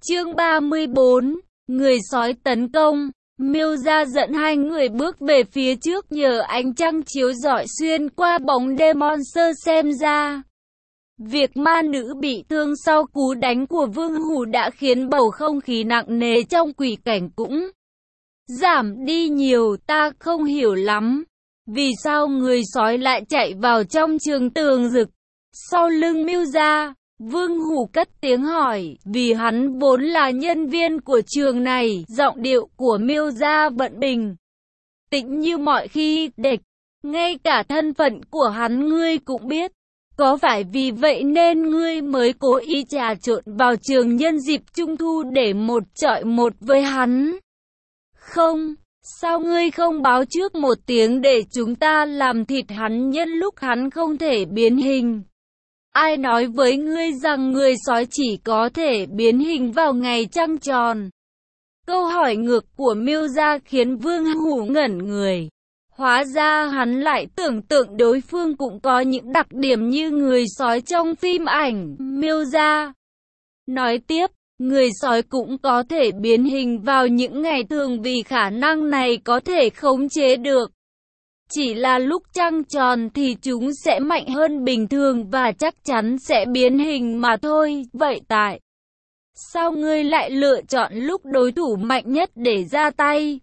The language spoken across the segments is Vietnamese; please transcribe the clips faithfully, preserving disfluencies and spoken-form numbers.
Chương ba mươi bốn, người sói tấn công. Miêu gia dẫn hai người bước về phía trước nhờ ánh trăng chiếu rọi xuyên qua bóng đêm monster xem ra. Việc ma nữ bị thương sau cú đánh của Vương Hủ đã khiến bầu không khí nặng nề trong quỷ cảnh cũng giảm đi nhiều. Ta không hiểu lắm, vì sao người sói lại chạy vào trong trường tường rực sau lưng Miêu gia. Vương Hủ cất tiếng hỏi, vì hắn vốn là nhân viên của trường này. Giọng điệu của Miêu gia vẫn bình tĩnh như mọi khi. Địch, ngay cả thân phận của hắn ngươi cũng biết. Có phải vì vậy nên ngươi mới cố ý trà trộn vào trường nhân dịp trung thu để một chọi một với hắn? Không, sao ngươi không báo trước một tiếng để chúng ta làm thịt hắn nhân lúc hắn không thể biến hình? Ai nói với ngươi rằng người sói chỉ có thể biến hình vào ngày trăng tròn? Câu hỏi ngược của Miêu gia khiến Vương Hủ ngẩn người. Hóa ra hắn lại tưởng tượng đối phương cũng có những đặc điểm như người sói trong phim ảnh. Miêu gia nói tiếp, người sói cũng có thể biến hình vào những ngày thường vì khả năng này có thể khống chế được. Chỉ là lúc trăng tròn thì chúng sẽ mạnh hơn bình thường và chắc chắn sẽ biến hình mà thôi. Vậy tại sao ngươi lại lựa chọn lúc đối thủ mạnh nhất để ra tay?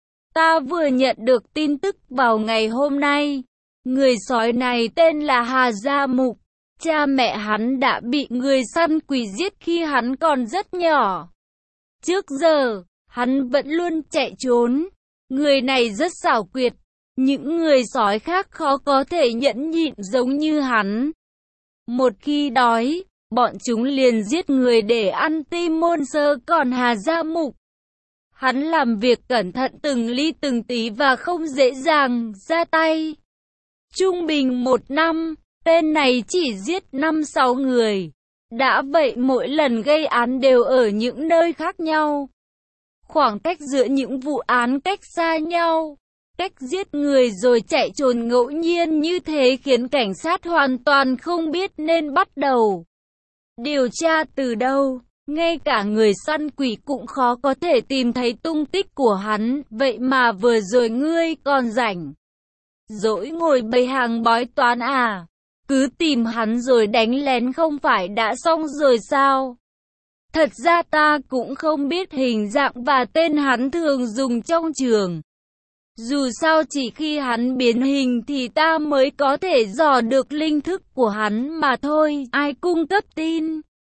Ta vừa nhận được tin tức vào ngày hôm nay. Người sói này tên là Hà Gia Mục. Cha mẹ hắn đã bị người săn quỷ giết khi hắn còn rất nhỏ. Trước giờ, hắn vẫn luôn chạy trốn. Người này rất xảo quyệt. Những người sói khác khó có thể nhẫn nhịn giống như hắn. Một khi đói, bọn chúng liền giết người để ăn tim môn sơ. Còn Hà Gia Mục, hắn làm việc cẩn thận từng ly từng tí và không dễ dàng ra tay. Trung bình một năm, tên này chỉ giết năm sáu người. Đã vậy mỗi lần gây án đều ở những nơi khác nhau. Khoảng cách giữa những vụ án cách xa nhau. Cách giết người rồi chạy trốn ngẫu nhiên như thế khiến cảnh sát hoàn toàn không biết nên bắt đầu điều tra từ đâu. Ngay cả người săn quỷ cũng khó có thể tìm thấy tung tích của hắn. Vậy mà vừa rồi ngươi còn rảnh rỗi ngồi bày hàng bói toán à? Cứ tìm hắn rồi đánh lén không phải đã xong rồi sao? Thật ra ta cũng không biết hình dạng và tên hắn thường dùng trong trường. Dù sao chỉ khi hắn biến hình thì ta mới có thể dò được linh thức của hắn mà thôi. Ai cung cấp tin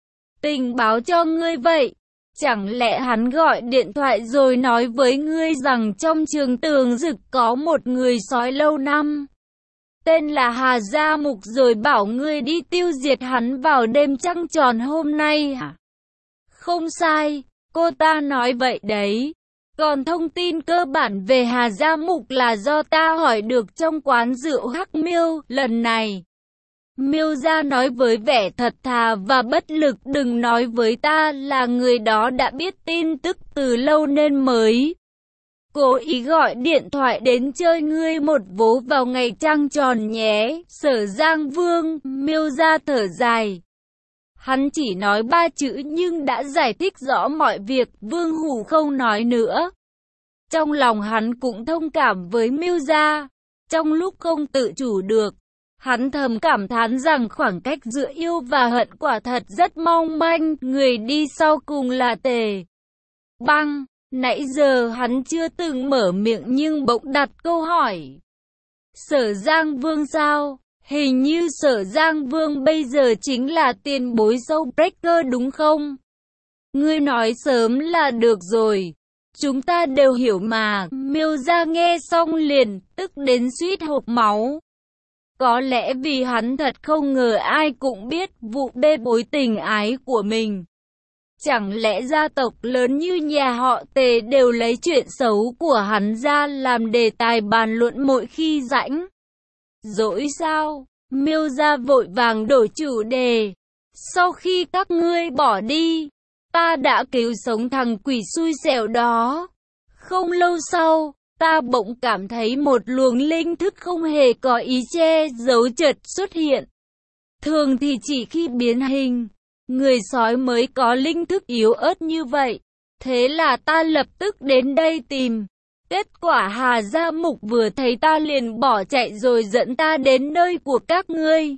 tình báo cho ngươi vậy? Chẳng lẽ hắn gọi điện thoại rồi nói với ngươi rằng trong trường tường rực có một người sói lâu năm tên là Hà Gia Mục rồi bảo ngươi đi tiêu diệt hắn vào đêm trăng tròn hôm nay hả? Không sai, cô ta nói vậy đấy. Còn thông tin cơ bản về Hà Gia Mục là do ta hỏi được trong quán rượu Hắc Miêu lần này. Miêu gia nói với vẻ thật thà và bất lực, đừng nói với ta là người đó đã biết tin tức từ lâu nên mới cố ý gọi điện thoại đến chơi ngươi một vố vào ngày trăng tròn nhé. Sở Giang Vương, Miêu gia thở dài. Hắn chỉ nói ba chữ nhưng đã giải thích rõ mọi việc. Vương Hủ không nói nữa. Trong lòng hắn cũng thông cảm với Miêu gia. Trong lúc không tự chủ được, hắn thầm cảm thán rằng khoảng cách giữa yêu và hận quả thật rất mong manh. Người đi sau cùng là Tề Băng. Nãy giờ hắn chưa từng mở miệng nhưng bỗng đặt câu hỏi. Sở Giang Vương sao? Hình như Sở Giang Vương bây giờ chính là tiền bối Soul Breaker đúng không? Ngươi nói sớm là được rồi. Chúng ta đều hiểu mà. Miêu gia nghe xong liền tức đến suýt hộc máu. Có lẽ vì hắn thật không ngờ ai cũng biết vụ bê bối tình ái của mình. Chẳng lẽ gia tộc lớn như nhà họ Tề đều lấy chuyện xấu của hắn ra làm đề tài bàn luận mỗi khi rảnh rỗi sao? Miêu gia vội vàng đổi chủ đề. Sau khi các ngươi bỏ đi, ta đã cứu sống thằng quỷ xui xẻo đó. Không lâu sau, ta bỗng cảm thấy một luồng linh thức không hề có ý che giấu chợt xuất hiện. Thường thì chỉ khi biến hình, Người sói mới có linh thức yếu ớt như vậy. Thế là ta lập tức đến đây tìm. Kết quả Hà Gia Mục vừa thấy ta liền bỏ chạy rồi dẫn ta đến nơi của các ngươi.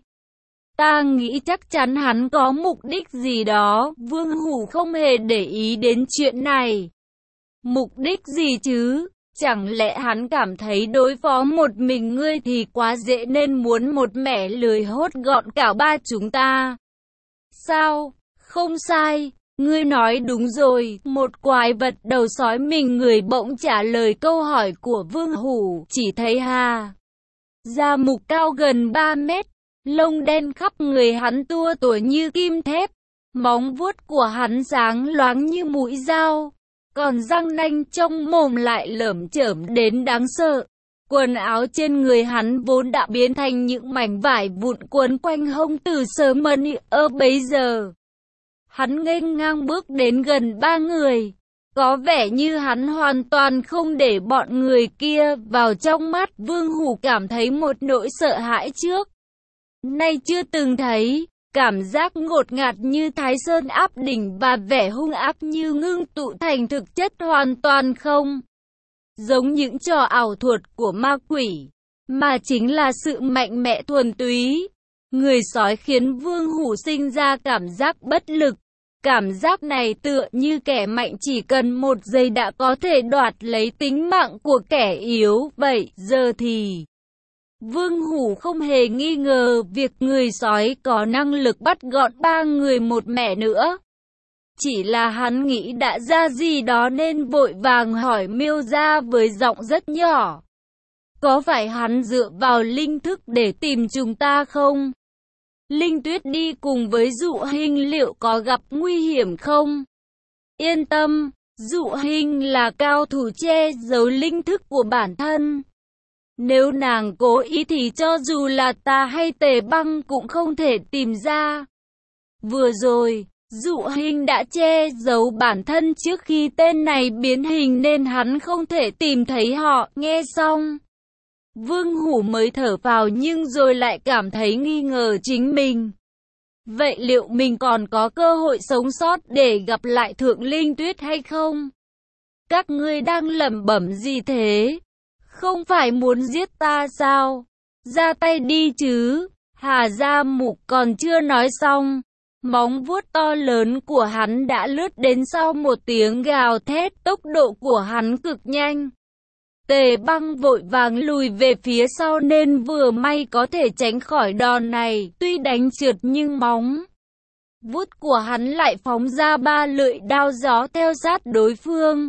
Ta nghĩ chắc chắn hắn có mục đích gì đó. Vương Hủ không hề để ý đến chuyện này. Mục đích gì chứ? Chẳng lẽ hắn cảm thấy đối phó một mình ngươi thì quá dễ nên muốn một mẻ lười hốt gọn cả ba chúng ta? Sao? Không sai. Ngươi nói đúng rồi. Một quái vật đầu sói mình người bỗng trả lời câu hỏi của Vương Hủ. Chỉ thấy Hà Gia Mục cao gần ba mét. Lông đen khắp người hắn tua tủa như kim thép. Móng vuốt của hắn sáng loáng như mũi dao. Còn răng nanh trong mồm lại lởm chởm đến đáng sợ. Quần áo trên người hắn vốn đã biến thành những mảnh vải vụn quấn quanh hông từ sớm mần ở bấy giờ. Hắn nghênh ngang bước đến gần ba người. Có vẻ như hắn hoàn toàn không để bọn người kia vào trong mắt. Vương Hủ cảm thấy một nỗi sợ hãi trước nay chưa từng thấy. Cảm giác ngột ngạt như Thái Sơn áp đỉnh và vẻ hung ác như ngưng tụ thành thực chất hoàn toàn không giống những trò ảo thuật của ma quỷ, mà chính là sự mạnh mẽ thuần túy. Người sói khiến Vương Hủ sinh ra cảm giác bất lực. Cảm giác này tựa như kẻ mạnh chỉ cần một giây đã có thể đoạt lấy tính mạng của kẻ yếu vậy. Giờ thì Vương Hủ không hề nghi ngờ việc người sói có năng lực bắt gọn ba người một mẻ nữa. Chỉ là hắn nghĩ đã ra gì đó nên vội vàng hỏi Miêu Gia với giọng rất nhỏ. Có phải hắn dựa vào linh thức để tìm chúng ta không? Linh Tuyết đi cùng với Dụ Hinh liệu có gặp nguy hiểm không? Yên tâm, Dụ Hinh là cao thủ che giấu linh thức của bản thân. Nếu nàng cố ý thì cho dù là ta hay Tề Băng cũng không thể tìm ra. Vừa rồi, Dụ Hinh đã che giấu bản thân trước khi tên này biến hình nên hắn không thể tìm thấy họ. Nghe xong, Vương Hủ mới thở phào nhưng rồi lại cảm thấy nghi ngờ chính mình. Vậy liệu mình còn có cơ hội sống sót để gặp lại Thượng Linh Tuyết hay không? Các ngươi đang lẩm bẩm gì thế? Không phải muốn giết ta sao? Ra tay đi chứ. Hà Gia Mục còn chưa nói xong. Móng vuốt to lớn của hắn đã lướt đến sau một tiếng gào thét. Tốc độ của hắn cực nhanh. Tề Băng vội vàng lùi về phía sau nên vừa may có thể tránh khỏi đòn này. Tuy đánh trượt nhưng móng vuốt của hắn lại phóng ra ba lưỡi đao gió theo sát đối phương.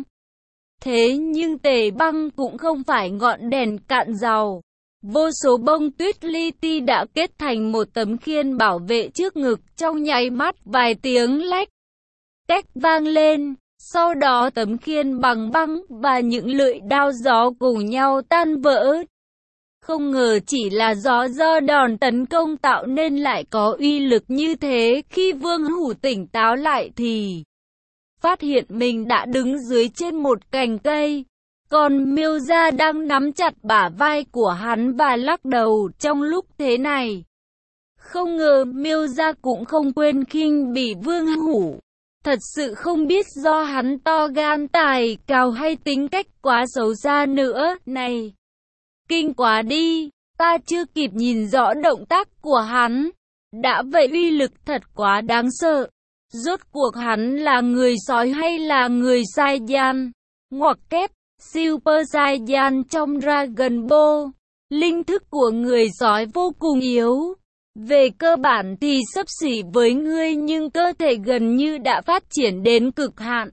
Thế nhưng Tề Băng cũng không phải ngọn đèn cạn dầu. Vô số bông tuyết li ti đã kết thành một tấm khiên bảo vệ trước ngực. Trong nháy mắt vài tiếng lách cách vang lên. Sau đó tấm khiên bằng băng và những lưỡi đao gió cùng nhau tan vỡ. Không ngờ chỉ là gió do đòn tấn công tạo nên lại có uy lực như thế. Khi Vương Hủ tỉnh táo lại thì phát hiện mình đã đứng dưới trên một cành cây. Còn Miêu Gia đang nắm chặt bả vai của hắn và lắc đầu trong lúc thế này. Không ngờ Miêu Gia cũng không quên khinh bỉ Vương Hủ. Thật sự không biết do hắn to gan tài cao hay tính cách quá xấu xa nữa. Này, kinh quá đi, ta chưa kịp nhìn rõ động tác của hắn. Đã vậy uy lực thật quá đáng sợ. Rốt cuộc hắn là người sói hay là người Saiyan? Ngoặc kép, Super Saiyan trong Dragon Ball. Linh thức của người sói vô cùng yếu. Về cơ bản thì xấp xỉ với ngươi nhưng cơ thể gần như đã phát triển đến cực hạn.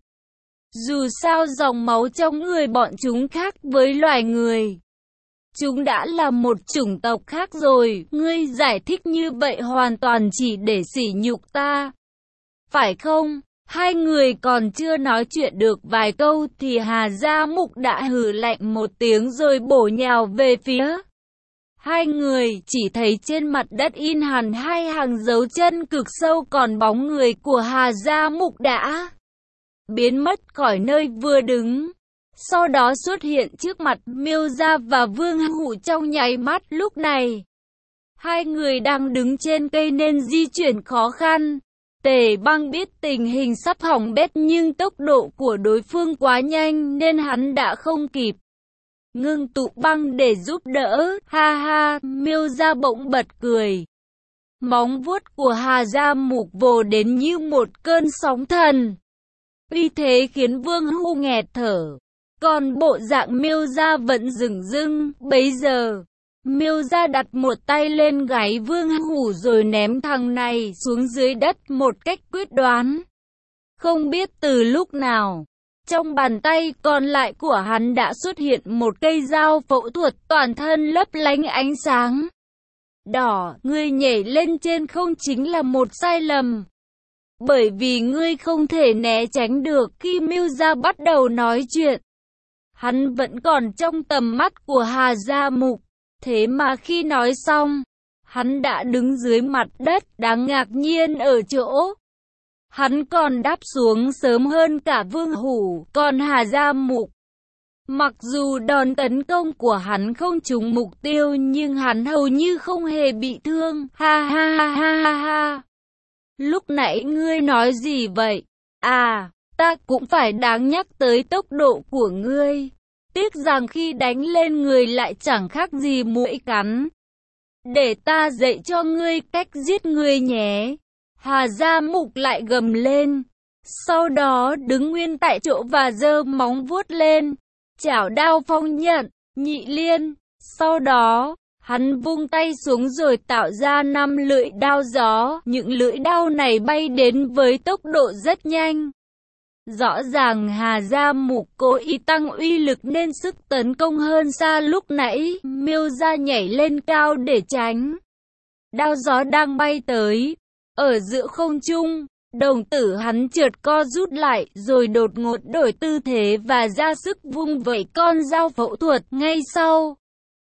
Dù sao dòng máu trong người bọn chúng khác với loài người. Chúng đã là một chủng tộc khác rồi. Ngươi giải thích như vậy hoàn toàn chỉ để sỉ nhục ta. Phải không? Hai người còn chưa nói chuyện được vài câu thì Hà Gia Mục đã hừ lạnh một tiếng rồi bổ nhào về phía hai người. Chỉ thấy trên mặt đất in hẳn hai hàng dấu chân cực sâu, còn bóng người của Hà Gia Mục đã biến mất khỏi nơi vừa đứng. Sau đó xuất hiện trước mặt Miêu Gia và Vương Hủ trong nháy mắt. Lúc này hai người đang đứng trên cây nên di chuyển khó khăn. Tề Băng biết tình hình sắp hỏng bét nhưng tốc độ của đối phương quá nhanh nên hắn đã không kịp ngưng tụ băng để giúp đỡ. Ha ha, Miêu Gia bỗng bật cười. Móng vuốt của Hà Gia Mục vồ đến như một cơn sóng thần. Uy thế khiến Vương Hủ nghẹt thở. Còn bộ dạng Miêu Gia vẫn dửng dưng. Bấy giờ, Miêu Gia đặt một tay lên gáy Vương Hủ rồi ném thằng này xuống dưới đất một cách quyết đoán. Không biết từ lúc nào, trong bàn tay còn lại của hắn đã xuất hiện một cây dao phẫu thuật toàn thân lấp lánh ánh sáng đỏ. Ngươi nhảy lên trên không chính là một sai lầm, bởi vì ngươi không thể né tránh được khi Miêu Gia bắt đầu nói chuyện. Hắn vẫn còn trong tầm mắt của Hà Gia Mục, thế mà khi nói xong, hắn đã đứng dưới mặt đất. Đáng ngạc nhiên ở chỗ, hắn còn đáp xuống sớm hơn cả Vương Hủ. Còn Hà Gia Mục, mặc dù đòn tấn công của hắn không trúng mục tiêu nhưng hắn hầu như không hề bị thương. Ha ha ha ha ha ha. Lúc nãy ngươi nói gì vậy? À, ta cũng phải đáng nhắc tới tốc độ của ngươi. Tiếc rằng khi đánh lên người lại chẳng khác gì muỗi cắn. Để ta dạy cho ngươi cách giết người nhé. Hà Gia Mục lại gầm lên. Sau đó đứng nguyên tại chỗ và giơ móng vuốt lên. Chảo đao phong nhận, nhị liên. Sau đó, hắn vung tay xuống rồi tạo ra năm lưỡi đao gió. Những lưỡi đao này bay đến với tốc độ rất nhanh. Rõ ràng Hà Gia Mục cố ý tăng uy lực nên sức tấn công hơn xa lúc nãy. Miêu Gia nhảy lên cao để tránh đao gió đang bay tới. Ở giữa không trung, đồng tử hắn chợt co rút lại rồi đột ngột đổi tư thế và ra sức vung vẩy con dao phẫu thuật. Ngay sau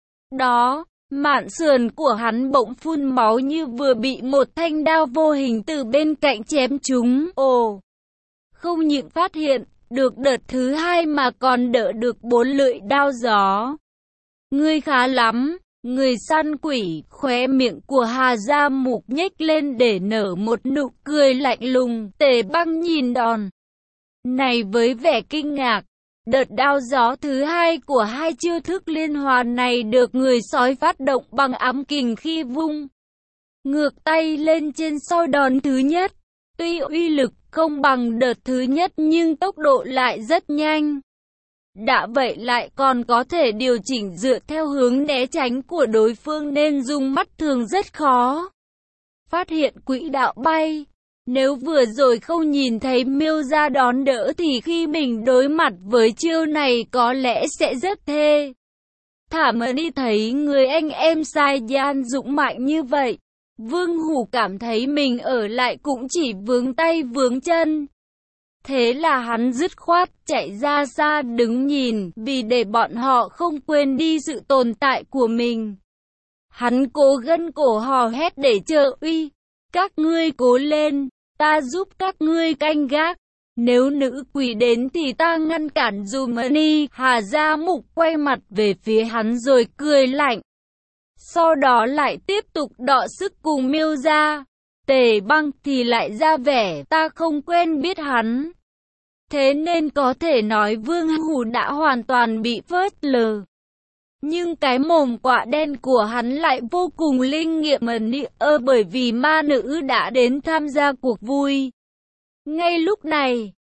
đó, mạn sườn của hắn bỗng phun máu như vừa bị một thanh đao vô hình từ bên cạnh chém trúng. Ồ! Không những phát hiện được đợt thứ hai mà còn đỡ được bốn lưỡi đao gió. Ngươi khá lắm, người săn quỷ. Khóe miệng của Hà Gia Mục nhếch lên để nở một nụ cười lạnh lùng. Tề Băng nhìn đòn này với vẻ kinh ngạc. Đợt đao gió thứ hai của hai chiêu thức liên hoàn này được người sói phát động bằng ám kình khi vung ngược tay lên trên sau đòn thứ nhất. Tuy uy lực không bằng đợt thứ nhất nhưng tốc độ lại rất nhanh. Đã vậy lại còn có thể điều chỉnh dựa theo hướng né tránh của đối phương nên dùng mắt thường rất khó phát hiện quỹ đạo bay. Nếu vừa rồi không nhìn thấy Miêu Gia đón đỡ thì khi mình đối mặt với chiêu này có lẽ sẽ rất thê thảm. Đi thấy người anh em Sai Gian dũng mạnh như vậy, Vương Hủ cảm thấy mình ở lại cũng chỉ vướng tay vướng chân. Thế là hắn dứt khoát chạy ra xa đứng nhìn, vì để bọn họ không quên đi sự tồn tại của mình. Hắn cố gân cổ hò hét để trợ uy. Các ngươi cố lên, ta giúp các ngươi canh gác. Nếu nữ quỷ đến thì ta ngăn cản dùm. Ni Hà Gia Mục quay mặt về phía hắn rồi cười lạnh. Sau đó lại tiếp tục đọ sức cùng Miêu Gia. Tề Băng thì lại ra vẻ ta không quen biết hắn. Thế nên có thể nói Vương Hủ đã hoàn toàn bị phớt lờ. Nhưng cái mồm quạ đen của hắn lại vô cùng linh nghiệm ơ bởi vì ma nữ đã đến tham gia cuộc vui. Ngay lúc này,